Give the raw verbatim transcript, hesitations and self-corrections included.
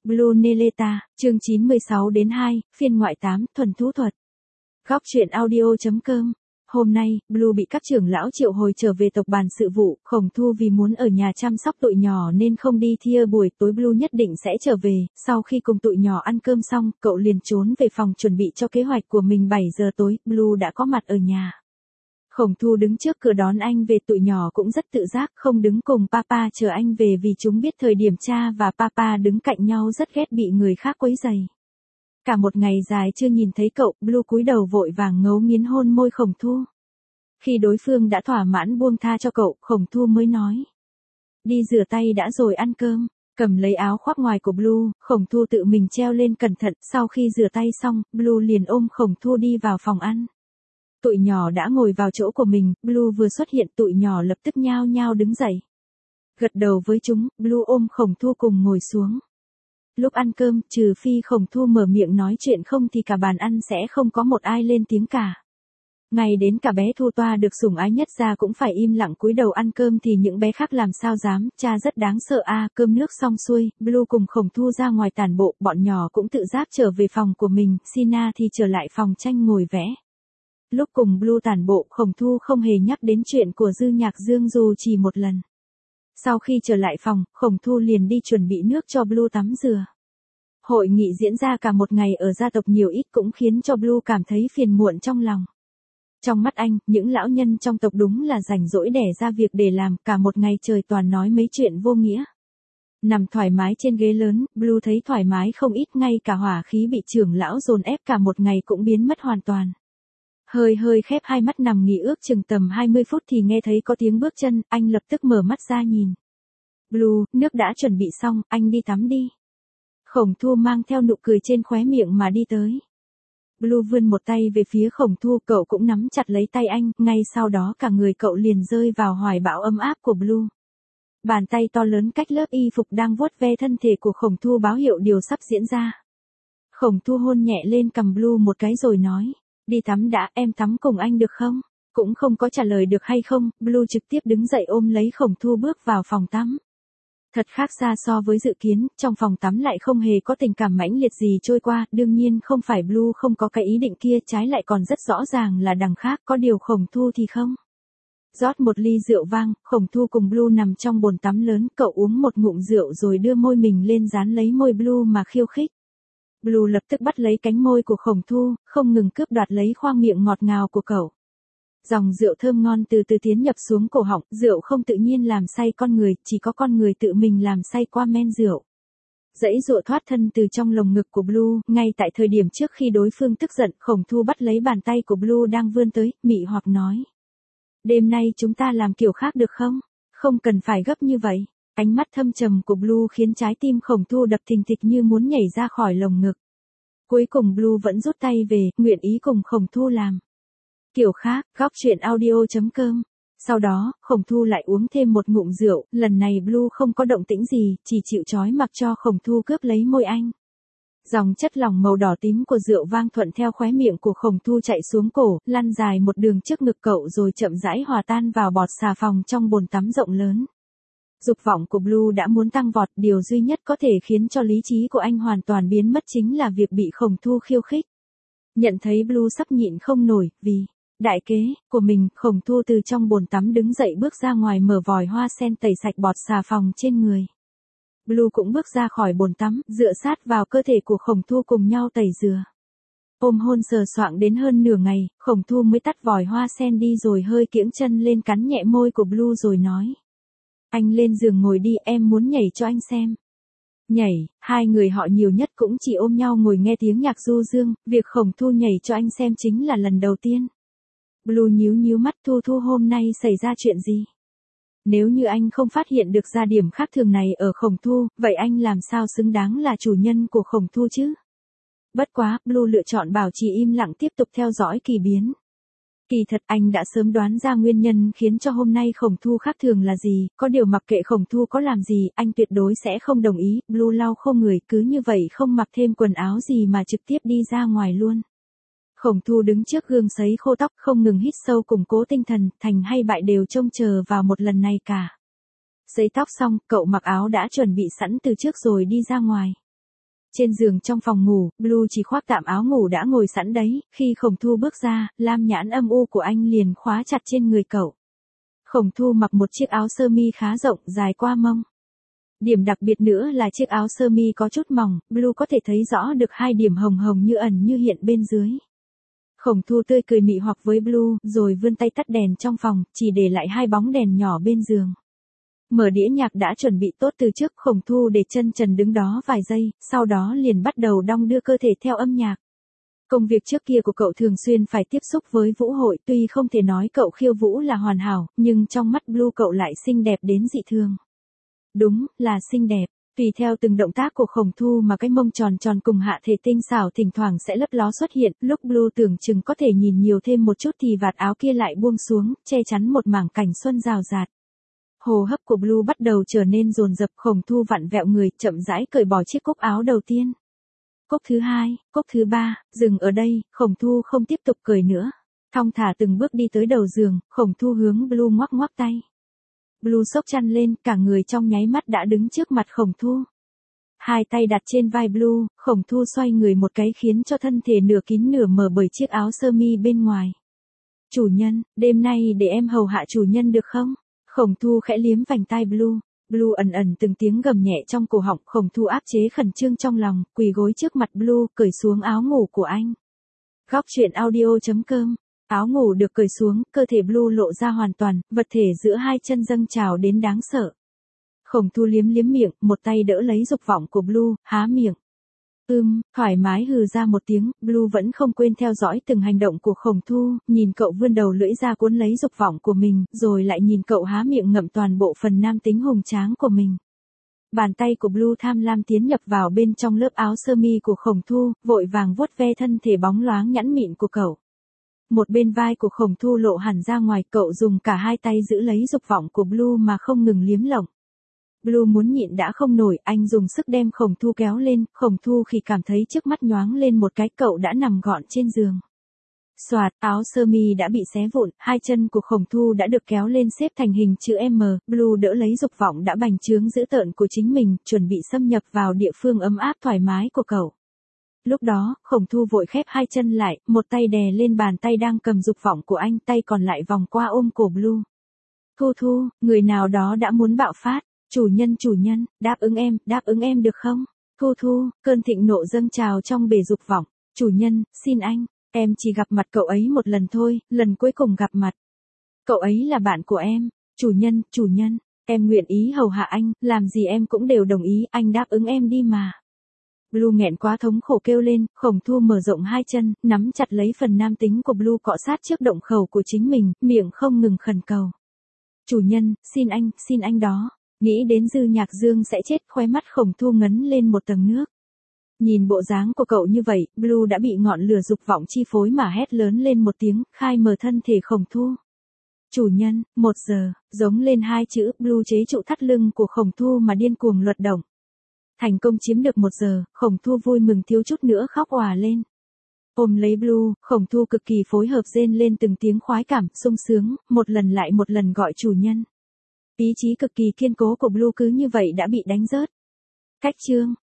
Blue Neleta, chương chín mươi sáu đến hai, phiên ngoại tám, thuần thú thuật. Góc truyện audio.com. Hôm nay, Blue bị các trưởng lão triệu hồi trở về tộc bàn sự vụ, Khổng Thu vì muốn ở nhà chăm sóc tụi nhỏ nên không đi thia buổi tối Blue nhất định sẽ trở về, sau khi cùng tụi nhỏ ăn cơm xong, cậu liền trốn về phòng chuẩn bị cho kế hoạch của mình bảy giờ tối, Blue đã có mặt ở nhà. Khổng Thu đứng trước cửa đón anh về, tụi nhỏ cũng rất tự giác, không đứng cùng papa chờ anh về vì chúng biết thời điểm cha và papa đứng cạnh nhau rất ghét bị người khác quấy rầy. Cả một ngày dài chưa nhìn thấy cậu, Blue cúi đầu vội vàng ngấu nghiến hôn môi Khổng Thu. Khi đối phương đã thỏa mãn buông tha cho cậu, Khổng Thu mới nói: đi rửa tay đã rồi ăn cơm. Cầm lấy áo khoác ngoài của Blue, Khổng Thu tự mình treo lên cẩn thận, sau khi rửa tay xong, Blue liền ôm Khổng Thu đi vào phòng ăn. Tụi nhỏ đã ngồi vào chỗ của mình, Blue vừa xuất hiện tụi nhỏ lập tức nhao nhao đứng dậy. Gật đầu với chúng, Blue ôm Khổng Thu cùng ngồi xuống. Lúc ăn cơm, trừ phi Khổng Thu mở miệng nói chuyện không thì cả bàn ăn sẽ không có một ai lên tiếng cả. Ngay đến cả bé Thu Toa được sủng ái nhất ra cũng phải im lặng cúi đầu ăn cơm thì những bé khác làm sao dám, cha rất đáng sợ a. À, cơm nước xong xuôi, Blue cùng Khổng Thu ra ngoài tản bộ, bọn nhỏ cũng tự giác trở về phòng của mình, Sina thì trở lại phòng tranh ngồi vẽ. Lúc cùng Blue tản bộ, Khổng Thu không hề nhắc đến chuyện của Dư Nhạc Dương dù chỉ một lần. Sau khi trở lại phòng, Khổng Thu liền đi chuẩn bị nước cho Blue tắm rửa. Hội nghị diễn ra cả một ngày ở gia tộc nhiều ít cũng khiến cho Blue cảm thấy phiền muộn trong lòng. Trong mắt anh, những lão nhân trong tộc đúng là rảnh rỗi đẻ ra việc để làm, cả một ngày trời toàn nói mấy chuyện vô nghĩa. Nằm thoải mái trên ghế lớn, Blue thấy thoải mái không ít, ngay cả hỏa khí bị trưởng lão dồn ép cả một ngày cũng biến mất hoàn toàn. Hơi hơi khép hai mắt nằm nghỉ ước chừng tầm hai mươi phút thì nghe thấy có tiếng bước chân, anh lập tức mở mắt ra nhìn. Blue, nước đã chuẩn bị xong, anh đi tắm đi. Khổng Thu mang theo nụ cười trên khóe miệng mà đi tới. Blue vươn một tay về phía Khổng Thu, cậu cũng nắm chặt lấy tay anh, ngay sau đó cả người cậu liền rơi vào hoài bão ấm áp của Blue. Bàn tay to lớn cách lớp y phục đang vuốt ve thân thể của Khổng Thu báo hiệu điều sắp diễn ra. Khổng Thu hôn nhẹ lên cằm Blue một cái rồi nói: đi tắm đã, em tắm cùng anh được không? Cũng không có trả lời được hay không, Blue trực tiếp đứng dậy ôm lấy Khổng Thu bước vào phòng tắm. Thật khác xa so với dự kiến, trong phòng tắm lại không hề có tình cảm mãnh liệt gì trôi qua, đương nhiên không phải Blue không có cái ý định kia, trái lại còn rất rõ ràng là đằng khác, có điều Khổng Thu thì không. Rót một ly rượu vang, Khổng Thu cùng Blue nằm trong bồn tắm lớn, cậu uống một ngụm rượu rồi đưa môi mình lên dán lấy môi Blue mà khiêu khích. Blue lập tức bắt lấy cánh môi của Khổng Thu, không ngừng cướp đoạt lấy khoang miệng ngọt ngào của cậu. Dòng rượu thơm ngon từ từ tiến nhập xuống cổ họng, rượu không tự nhiên làm say con người, chỉ có con người tự mình làm say qua men rượu. Dãy dụa thoát thân từ trong lồng ngực của Blue, ngay tại thời điểm trước khi đối phương tức giận, Khổng Thu bắt lấy bàn tay của Blue đang vươn tới, mị hoặc nói: đêm nay chúng ta làm kiểu khác được không? Không cần phải gấp như vậy. Ánh mắt thâm trầm của Blue khiến trái tim Khổng Thu đập thình thịch như muốn nhảy ra khỏi lồng ngực. Cuối cùng Blue vẫn rút tay về, nguyện ý cùng Khổng Thu làm kiểu khác. Góc truyện audio.com. Sau đó, Khổng Thu lại uống thêm một ngụm rượu, lần này Blue không có động tĩnh gì, chỉ chịu trói mặc cho Khổng Thu cướp lấy môi anh. Dòng chất lỏng màu đỏ tím của rượu vang thuận theo khóe miệng của Khổng Thu chạy xuống cổ, lăn dài một đường trước ngực cậu rồi chậm rãi hòa tan vào bọt xà phòng trong bồn tắm rộng lớn. Dục vọng của Blue đã muốn tăng vọt, điều duy nhất có thể khiến cho lý trí của anh hoàn toàn biến mất chính là việc bị Khổng Thu khiêu khích. Nhận thấy Blue sắp nhịn không nổi, vì đại kế của mình, Khổng Thu từ trong bồn tắm đứng dậy bước ra ngoài mở vòi hoa sen tẩy sạch bọt xà phòng trên người. Blue cũng bước ra khỏi bồn tắm, dựa sát vào cơ thể của Khổng Thu cùng nhau tẩy rửa. Ôm hôn sờ soạng đến hơn nửa ngày, Khổng Thu mới tắt vòi hoa sen đi rồi hơi kiễng chân lên cắn nhẹ môi của Blue rồi nói: anh lên giường ngồi đi, em muốn nhảy cho anh xem. Nhảy, hai người họ nhiều nhất cũng chỉ ôm nhau ngồi nghe tiếng nhạc du dương, việc Khổng Thu nhảy cho anh xem chính là lần đầu tiên. Blue nhíu nhíu mắt, Thu Thu hôm nay xảy ra chuyện gì? Nếu như anh không phát hiện được ra điểm khác thường này ở Khổng Thu, vậy anh làm sao xứng đáng là chủ nhân của Khổng Thu chứ? Bất quá, Blue lựa chọn bảo trì im lặng tiếp tục theo dõi kỳ biến. Kỳ thật anh đã sớm đoán ra nguyên nhân khiến cho hôm nay Khổng Thu khác thường là gì, có điều mặc kệ Khổng Thu có làm gì, anh tuyệt đối sẽ không đồng ý. Blue lau khô người, cứ như vậy không mặc thêm quần áo gì mà trực tiếp đi ra ngoài luôn. Khổng Thu đứng trước gương sấy khô tóc, không ngừng hít sâu củng cố tinh thần, thành hay bại đều trông chờ vào một lần này cả. Sấy tóc xong, cậu mặc áo đã chuẩn bị sẵn từ trước rồi đi ra ngoài. Trên giường trong phòng ngủ, Blue chỉ khoác tạm áo ngủ đã ngồi sẵn đấy, khi Khổng Thu bước ra, lam nhãn âm u của anh liền khóa chặt trên người cậu. Khổng Thu mặc một chiếc áo sơ mi khá rộng, dài qua mông. Điểm đặc biệt nữa là chiếc áo sơ mi có chút mỏng, Blue có thể thấy rõ được hai điểm hồng hồng như ẩn như hiện bên dưới. Khổng Thu tươi cười mị hoặc với Blue, rồi vươn tay tắt đèn trong phòng, chỉ để lại hai bóng đèn nhỏ bên giường. Mở đĩa nhạc đã chuẩn bị tốt từ trước, Khổng Thu để chân trần đứng đó vài giây, sau đó liền bắt đầu đong đưa cơ thể theo âm nhạc. Công việc trước kia của cậu thường xuyên phải tiếp xúc với vũ hội, tuy không thể nói cậu khiêu vũ là hoàn hảo, nhưng trong mắt Blue cậu lại xinh đẹp đến dị thường. Đúng, là xinh đẹp. Tùy theo từng động tác của Khổng Thu mà cái mông tròn tròn cùng hạ thể tinh xảo thỉnh thoảng sẽ lấp ló xuất hiện, lúc Blue tưởng chừng có thể nhìn nhiều thêm một chút thì vạt áo kia lại buông xuống, che chắn một mảng cảnh xuân rào rạt. Hô hấp của Blue bắt đầu trở nên dồn dập, Khổng Thu vặn vẹo người, chậm rãi cởi bỏ chiếc cúc áo đầu tiên. Cúc thứ hai, cúc thứ ba, dừng ở đây, Khổng Thu không tiếp tục cởi nữa. Thong thả từng bước đi tới đầu giường, Khổng Thu hướng Blue ngoắc ngoắc tay. Blue xốc chăn lên, cả người trong nháy mắt đã đứng trước mặt Khổng Thu. Hai tay đặt trên vai Blue, Khổng Thu xoay người một cái khiến cho thân thể nửa kín nửa mở bởi chiếc áo sơ mi bên ngoài. Chủ nhân, đêm nay để em hầu hạ chủ nhân được không? Khổng Thu khẽ liếm vành tai Blue. Blue ẩn ẩn từng tiếng gầm nhẹ trong cổ họng, Khổng Thu áp chế khẩn trương trong lòng, quỳ gối trước mặt Blue, cởi xuống áo ngủ của anh. Góc truyện audio chấm com. Áo ngủ được cởi xuống, cơ thể Blue lộ ra hoàn toàn, vật thể giữa hai chân dâng trào đến đáng sợ. Khổng Thu liếm liếm miệng, một tay đỡ lấy dục vọng của Blue, há miệng. Ưm, thoải mái hừ ra một tiếng, Blue vẫn không quên theo dõi từng hành động của Khổng Thu, nhìn cậu vươn đầu lưỡi ra cuốn lấy dục vọng của mình, rồi lại nhìn cậu há miệng ngậm toàn bộ phần nam tính hùng tráng của mình. Bàn tay của Blue tham lam tiến nhập vào bên trong lớp áo sơ mi của Khổng Thu, vội vàng vuốt ve thân thể bóng loáng nhẵn mịn của cậu. Một bên vai của Khổng Thu lộ hẳn ra ngoài, cậu dùng cả hai tay giữ lấy dục vọng của Blue mà không ngừng liếm lộng. Blue muốn nhịn đã không nổi, anh dùng sức đem Khổng Thu kéo lên, Khổng Thu khi cảm thấy trước mắt nhoáng lên một cái, cậu đã nằm gọn trên giường. Soạt, áo sơ mi đã bị xé vụn, hai chân của Khổng Thu đã được kéo lên xếp thành hình chữ M, Blue đỡ lấy dục vọng đã bành trướng dữ tợn của chính mình, chuẩn bị xâm nhập vào địa phương ấm áp thoải mái của cậu. Lúc đó, Khổng Thu vội khép hai chân lại, một tay đè lên bàn tay đang cầm dục vọng của anh, tay còn lại vòng qua ôm cổ Blue. Thu Thu, người nào đó đã muốn bạo phát. Chủ nhân chủ nhân, đáp ứng em, đáp ứng em được không? Thu Thu, cơn thịnh nộ dâng trào trong bể dục vọng. Chủ nhân, xin anh, em chỉ gặp mặt cậu ấy một lần thôi, lần cuối cùng gặp mặt. Cậu ấy là bạn của em. Chủ nhân, chủ nhân, em nguyện ý hầu hạ anh, làm gì em cũng đều đồng ý, anh đáp ứng em đi mà. Blue nghẹn quá thống khổ kêu lên, Khổng Thu mở rộng hai chân, nắm chặt lấy phần nam tính của Blue cọ sát trước động khẩu của chính mình, miệng không ngừng khẩn cầu. Chủ nhân, xin anh, xin anh đó. Nghĩ đến Dư Nhạc Dương sẽ chết, khóe mắt Khổng Thu ngấn lên một tầng nước. Nhìn bộ dáng của cậu như vậy, Blue đã bị ngọn lửa dục vọng chi phối mà hét lớn lên một tiếng, khai mở thân thể Khổng Thu. Chủ nhân, một giờ, giống lên hai chữ, Blue chế trụ thắt lưng của Khổng Thu mà điên cuồng luật động. Thành công chiếm được một giờ, Khổng Thu vui mừng thiếu chút nữa khóc òa lên. Ôm lấy Blue, Khổng Thu cực kỳ phối hợp rên lên từng tiếng khoái cảm, sung sướng, một lần lại một lần gọi chủ nhân. Ý chí cực kỳ kiên cố của Blue cứ như vậy đã bị đánh rớt. Cách chương